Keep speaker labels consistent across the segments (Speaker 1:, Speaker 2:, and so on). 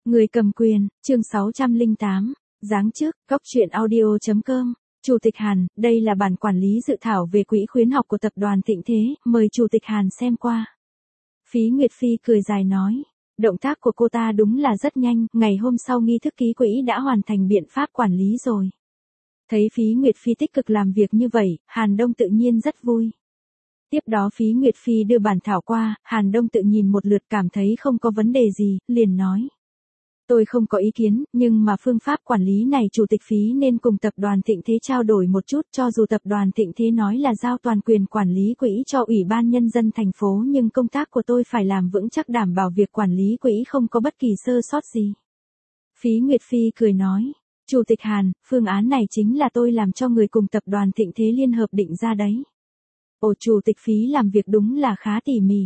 Speaker 1: Người cầm quyền, chương 608, giáng chức, góc truyện audio.com, Chủ tịch Hàn, đây là bản quản lý dự thảo về quỹ khuyến học của tập đoàn Thịnh Thế, mời Chủ tịch Hàn xem qua. Phí Nguyệt Phi cười dài nói, động tác của cô ta đúng là rất nhanh, ngày hôm sau nghi thức ký quỹ đã hoàn thành biện pháp quản lý rồi. Thấy Phí Nguyệt Phi tích cực làm việc như vậy, Hàn Đông tự nhiên rất vui. Tiếp đó Phí Nguyệt Phi đưa bản thảo qua, Hàn Đông tự nhìn một lượt cảm thấy không có vấn đề gì, liền nói. Tôi không có ý kiến, nhưng mà phương pháp quản lý này Chủ tịch Phí nên cùng tập đoàn Thịnh Thế trao đổi một chút, cho dù tập đoàn Thịnh Thế nói là giao toàn quyền quản lý quỹ cho Ủy ban Nhân dân thành phố nhưng công tác của tôi phải làm vững chắc đảm bảo việc quản lý quỹ không có bất kỳ sơ sót gì. Phí Nguyệt Phi cười nói, Chủ tịch Hàn, phương án này chính là tôi làm cho người cùng tập đoàn Thịnh Thế liên hợp định ra đấy. Ồ, Chủ tịch Phí làm việc đúng là khá tỉ mỉ.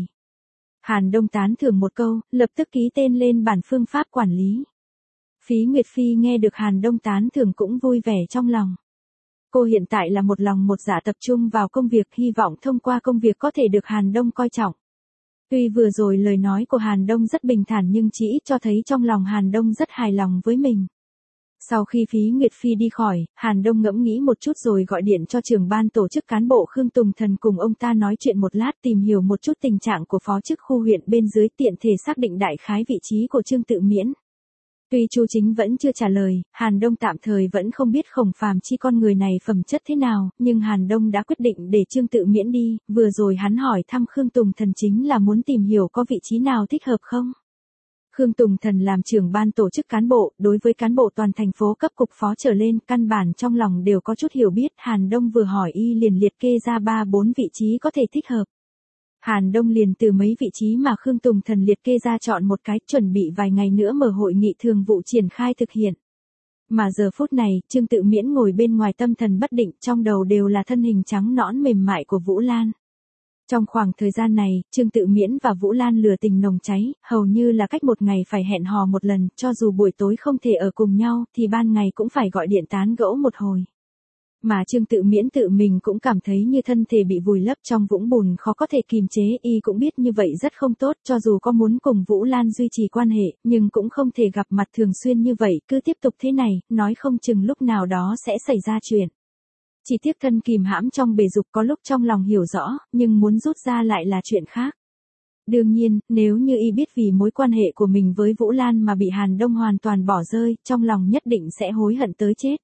Speaker 1: Hàn Đông tán thưởng một câu, lập tức ký tên lên bản phương pháp quản lý. Phí Nguyệt Phi nghe được Hàn Đông tán thưởng cũng vui vẻ trong lòng. Cô hiện tại là một lòng một dạ tập trung vào công việc, hy vọng thông qua công việc có thể được Hàn Đông coi trọng. Tuy vừa rồi lời nói của Hàn Đông rất bình thản nhưng chỉ ít cho thấy trong lòng Hàn Đông rất hài lòng với mình. Sau khi Phí Nguyệt Phi đi khỏi, Hàn Đông ngẫm nghĩ một chút rồi gọi điện cho trưởng ban tổ chức cán bộ Khương Tùng Thần cùng ông ta nói chuyện một lát, tìm hiểu một chút tình trạng của phó chức khu huyện bên dưới, tiện thể xác định đại khái vị trí của Trương Tự Miễn. Tuy Chu Chính vẫn chưa trả lời, Hàn Đông tạm thời vẫn không biết Khổng Phàm Chi con người này phẩm chất thế nào, nhưng Hàn Đông đã quyết định để Trương Tự Miễn đi, vừa rồi hắn hỏi thăm Khương Tùng Thần chính là muốn tìm hiểu có vị trí nào thích hợp không. Khương Tùng Thần làm trưởng ban tổ chức cán bộ, đối với cán bộ toàn thành phố cấp cục phó trở lên, căn bản trong lòng đều có chút hiểu biết, Hàn Đông vừa hỏi y liền liệt kê ra 3-4 vị trí có thể thích hợp. Hàn Đông liền từ mấy vị trí mà Khương Tùng Thần liệt kê ra chọn một cái, chuẩn bị vài ngày nữa mở hội nghị thường vụ triển khai thực hiện. Mà giờ phút này, Trương Tự Miễn ngồi bên ngoài tâm thần bất định, trong đầu đều là thân hình trắng nõn mềm mại của Vũ Lan. Trong khoảng thời gian này, Trương Tự Miễn và Vũ Lan lửa tình nồng cháy, hầu như là cách một ngày phải hẹn hò một lần, cho dù buổi tối không thể ở cùng nhau, thì ban ngày cũng phải gọi điện tán gẫu một hồi. Mà Trương Tự Miễn tự mình cũng cảm thấy như thân thể bị vùi lấp trong vũng bùn khó có thể kìm chế, y cũng biết như vậy rất không tốt, cho dù có muốn cùng Vũ Lan duy trì quan hệ, nhưng cũng không thể gặp mặt thường xuyên như vậy, cứ tiếp tục thế này, nói không chừng lúc nào đó sẽ xảy ra chuyện. Chỉ tiếc thân kìm hãm trong bể dục, có lúc trong lòng hiểu rõ, nhưng muốn rút ra lại là chuyện khác. Đương nhiên, nếu như y biết vì mối quan hệ của mình với Vũ Lan mà bị Hàn Đông hoàn toàn bỏ rơi, trong lòng nhất định sẽ hối hận tới chết.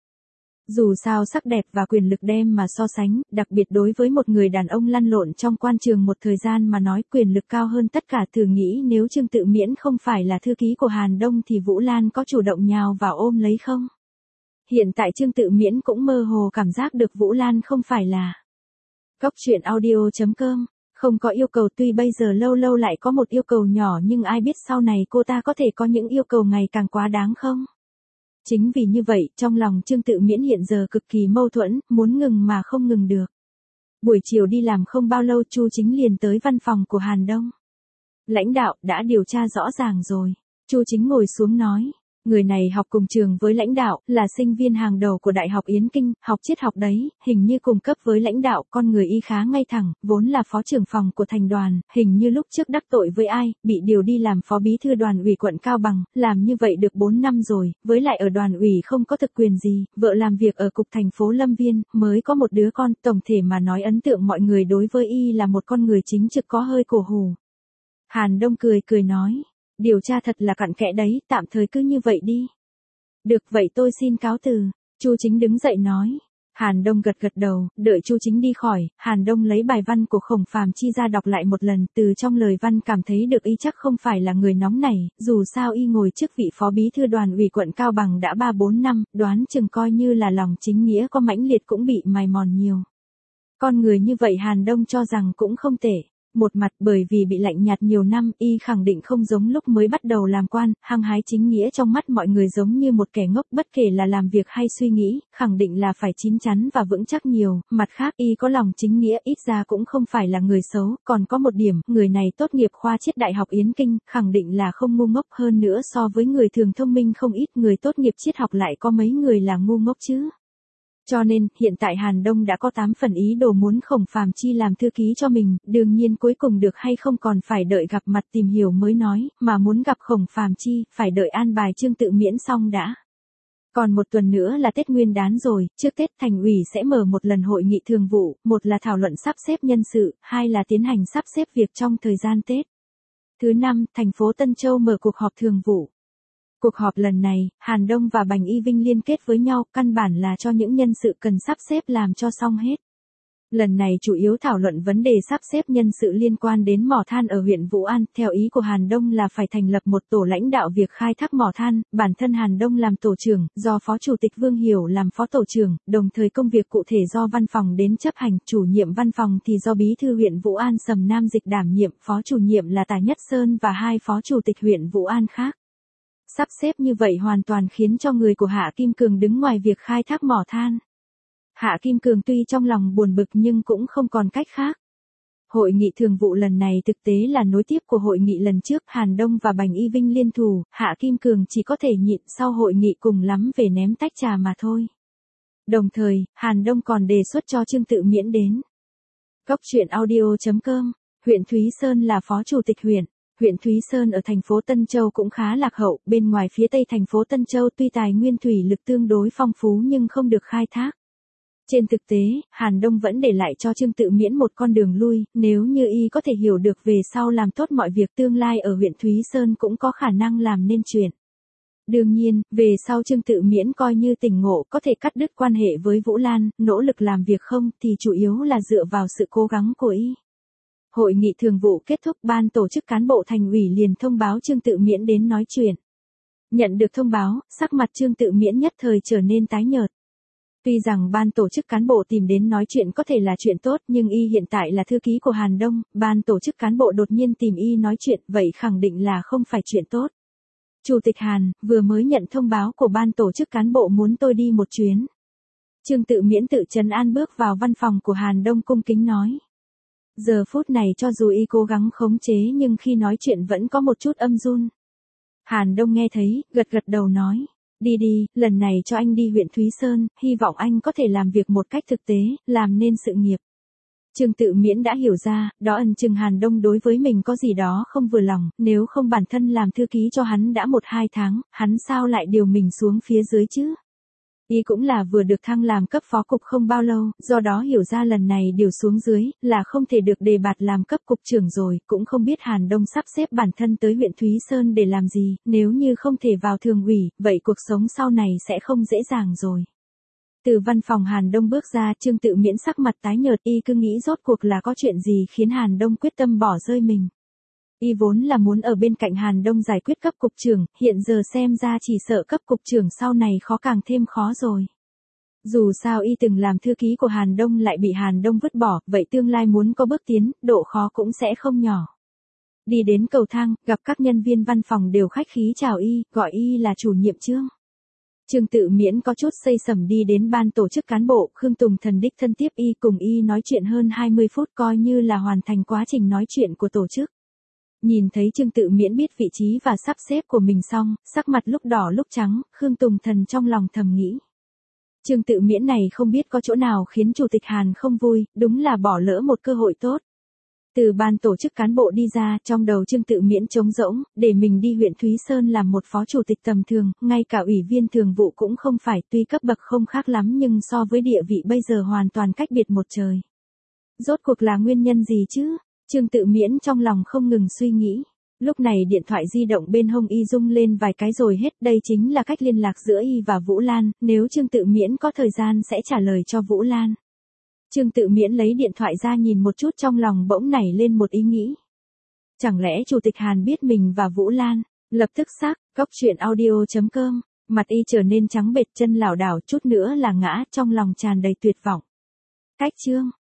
Speaker 1: Dù sao sắc đẹp và quyền lực đem mà so sánh, đặc biệt đối với một người đàn ông lăn lộn trong quan trường một thời gian mà nói quyền lực cao hơn tất cả. Thử nghĩ nếu Trương Tự Miễn không phải là thư ký của Hàn Đông thì Vũ Lan có chủ động nhào vào ôm lấy không? Hiện tại Trương Tự Miễn cũng mơ hồ cảm giác được Vũ Lan không phải là. Góc truyện audio.com, không có yêu cầu, tuy bây giờ lâu lâu lại có một yêu cầu nhỏ nhưng ai biết sau này cô ta có thể có những yêu cầu ngày càng quá đáng không? Chính vì như vậy, trong lòng Trương Tự Miễn hiện giờ cực kỳ mâu thuẫn, muốn ngừng mà không ngừng được. Buổi chiều đi làm không bao lâu Chu Chính liền tới văn phòng của Hàn Đông. Lãnh đạo, đã điều tra rõ ràng rồi. Chu Chính ngồi xuống nói. Người này học cùng trường với lãnh đạo, là sinh viên hàng đầu của Đại học Yến Kinh, học triết học đấy, hình như cùng cấp với lãnh đạo, con người y khá ngay thẳng, vốn là phó trưởng phòng của thành đoàn, hình như lúc trước đắc tội với ai, bị điều đi làm phó bí thư đoàn ủy quận Cao Bằng, làm như vậy được 4 năm rồi, với lại ở đoàn ủy không có thực quyền gì, vợ làm việc ở cục thành phố Lâm Viên, mới có một đứa con, tổng thể mà nói ấn tượng mọi người đối với y là một con người chính trực có hơi cổ hủ. Hàn Đông cười nói. Điều tra thật là cặn kẽ đấy, tạm thời cứ như vậy đi. Được vậy tôi xin cáo từ. Chu Chính đứng dậy nói. Hàn Đông gật đầu, đợi Chu Chính đi khỏi, Hàn Đông lấy bài văn của Khổng Phàm Chi ra đọc lại một lần, từ trong lời văn cảm thấy được y chắc không phải là người nóng này, dù sao y ngồi chức vị phó bí thư đoàn ủy quận Cao Bằng đã 3-4 năm, đoán chừng coi như là lòng chính nghĩa có mãnh liệt cũng bị mài mòn nhiều. Con người như vậy Hàn Đông cho rằng cũng không tệ. Một mặt bởi vì bị lạnh nhạt nhiều năm, y khẳng định không giống lúc mới bắt đầu làm quan, hăng hái chính nghĩa trong mắt mọi người giống như một kẻ ngốc, bất kể là làm việc hay suy nghĩ, khẳng định là phải chín chắn và vững chắc nhiều. Mặt khác y có lòng chính nghĩa, ít ra cũng không phải là người xấu, còn có một điểm, người này tốt nghiệp khoa triết Đại học Yến Kinh, khẳng định là không ngu ngốc, hơn nữa so với người thường thông minh không ít, người tốt nghiệp triết học lại có mấy người là ngu ngốc chứ. Cho nên, hiện tại Hàn Đông đã có 8 phần ý đồ muốn Khổng Phàm Chi làm thư ký cho mình, đương nhiên cuối cùng được hay không còn phải đợi gặp mặt tìm hiểu mới nói, mà muốn gặp Khổng Phàm Chi, phải đợi an bài Trương Tự Miễn xong đã. Còn một tuần nữa là Tết Nguyên đán rồi, trước Tết thành ủy sẽ mở một lần hội nghị thường vụ, một là thảo luận sắp xếp nhân sự, hai là tiến hành sắp xếp việc trong thời gian Tết. Thứ năm, thành phố Tân Châu mở cuộc họp thường vụ. Cuộc họp lần này, Hàn Đông và Bành Y Vinh liên kết với nhau, căn bản là cho những nhân sự cần sắp xếp làm cho xong hết. Lần này chủ yếu thảo luận vấn đề sắp xếp nhân sự liên quan đến mỏ than ở huyện Vũ An, theo ý của Hàn Đông là phải thành lập một tổ lãnh đạo việc khai thác mỏ than, bản thân Hàn Đông làm tổ trưởng, do Phó Chủ tịch Vương Hiểu làm phó tổ trưởng, đồng thời công việc cụ thể do văn phòng đến chấp hành, chủ nhiệm văn phòng thì do Bí thư huyện Vũ An Sầm Nam Dịch đảm nhiệm, phó chủ nhiệm là Tả Nhất Sơn và hai phó chủ tịch huyện Vũ An khác. Sắp xếp như vậy hoàn toàn khiến cho người của Hạ Kim Cường đứng ngoài việc khai thác mỏ than. Hạ Kim Cường tuy trong lòng buồn bực nhưng cũng không còn cách khác. Hội nghị thường vụ lần này thực tế là nối tiếp của hội nghị lần trước, Hàn Đông và Bành Y Vinh liên thủ, Hạ Kim Cường chỉ có thể nhịn sau hội nghị cùng lắm về ném tách trà mà thôi. Đồng thời, Hàn Đông còn đề xuất cho Trương Tự Miễn đến. Cốc truyện audio.com, huyện Thúy Sơn là phó chủ tịch huyện. Huyện Thúy Sơn ở thành phố Tân Châu cũng khá lạc hậu, bên ngoài phía tây thành phố Tân Châu tuy tài nguyên thủy lực tương đối phong phú nhưng không được khai thác. Trên thực tế, Hàn Đông vẫn để lại cho Trương Tự Miễn một con đường lui, nếu như y có thể hiểu được về sau làm tốt mọi việc tương lai ở huyện Thúy Sơn cũng có khả năng làm nên chuyện. Đương nhiên, về sau Trương Tự Miễn coi như tỉnh ngộ có thể cắt đứt quan hệ với Vũ Lan, nỗ lực làm việc không thì chủ yếu là dựa vào sự cố gắng của y. Hội nghị thường vụ kết thúc, ban tổ chức cán bộ thành ủy liền thông báo Trương Tự Miễn đến nói chuyện. Nhận được thông báo, sắc mặt Trương Tự Miễn nhất thời trở nên tái nhợt. Tuy rằng ban tổ chức cán bộ tìm đến nói chuyện có thể là chuyện tốt nhưng y hiện tại là thư ký của Hàn Đông, ban tổ chức cán bộ đột nhiên tìm y nói chuyện vậy khẳng định là không phải chuyện tốt. Chủ tịch Hàn, vừa mới nhận thông báo của ban tổ chức cán bộ muốn tôi đi một chuyến. Trương Tự Miễn tự trấn an bước vào văn phòng của Hàn Đông cung kính nói. Giờ phút này cho dù y cố gắng khống chế nhưng khi nói chuyện vẫn có một chút âm run. Hàn Đông nghe thấy, gật gật đầu nói. Đi đi, lần này cho anh đi huyện Thúy Sơn, hy vọng anh có thể làm việc một cách thực tế, làm nên sự nghiệp. Trương Tự Miễn đã hiểu ra, đó ẩn chừng Hàn Đông đối với mình có gì đó không vừa lòng, nếu không bản thân làm thư ký cho hắn đã 1-2 tháng, hắn sao lại điều mình xuống phía dưới chứ? Y cũng là vừa được thăng làm cấp phó cục không bao lâu, do đó hiểu ra lần này điều xuống dưới, là không thể được đề bạt làm cấp cục trưởng rồi, cũng không biết Hàn Đông sắp xếp bản thân tới huyện Thúy Sơn để làm gì, nếu như không thể vào thường ủy, vậy cuộc sống sau này sẽ không dễ dàng rồi. Từ văn phòng Hàn Đông bước ra, Trương Tự Miễn sắc mặt tái nhợt, y cứ nghĩ rốt cuộc là có chuyện gì khiến Hàn Đông quyết tâm bỏ rơi mình. Y vốn là muốn ở bên cạnh Hàn Đông giải quyết cấp cục trưởng, hiện giờ xem ra chỉ sợ cấp cục trưởng sau này khó càng thêm khó rồi. Dù sao y từng làm thư ký của Hàn Đông lại bị Hàn Đông vứt bỏ, vậy tương lai muốn có bước tiến, độ khó cũng sẽ không nhỏ. Đi đến cầu thang, gặp các nhân viên văn phòng đều khách khí chào y, gọi y là chủ nhiệm Trương. Trương Tự Miễn có chút xây sẩm đi đến ban tổ chức cán bộ, Khương Tùng Thần đích thân tiếp y cùng y nói chuyện hơn 20 phút coi như là hoàn thành quá trình nói chuyện của tổ chức. Nhìn thấy Trương Tự Miễn biết vị trí và sắp xếp của mình xong, sắc mặt lúc đỏ lúc trắng, Khương Tùng Thần trong lòng thầm nghĩ. Trương Tự Miễn này không biết có chỗ nào khiến Chủ tịch Hàn không vui, đúng là bỏ lỡ một cơ hội tốt. Từ ban tổ chức cán bộ đi ra, trong đầu Trương Tự Miễn trống rỗng, để mình đi huyện Thúy Sơn làm một phó chủ tịch tầm thường, ngay cả ủy viên thường vụ cũng không phải, tuy cấp bậc không khác lắm nhưng so với địa vị bây giờ hoàn toàn cách biệt một trời. Rốt cuộc là nguyên nhân gì chứ? Trương Tự Miễn trong lòng không ngừng suy nghĩ. Lúc này điện thoại di động bên hông y rung lên vài cái rồi hết, đây chính là cách liên lạc giữa y và Vũ Lan, nếu Trương Tự Miễn có thời gian sẽ trả lời cho Vũ Lan. Trương Tự Miễn lấy điện thoại ra nhìn một chút, trong lòng bỗng nảy lên một ý nghĩ. Chẳng lẽ Chủ tịch Hàn biết mình và Vũ Lan? Lập tức xác, cốc truyện audio.com, mặt y trở nên trắng bệch, chân lảo đảo, chút nữa là ngã, trong lòng tràn đầy tuyệt vọng. Cách chương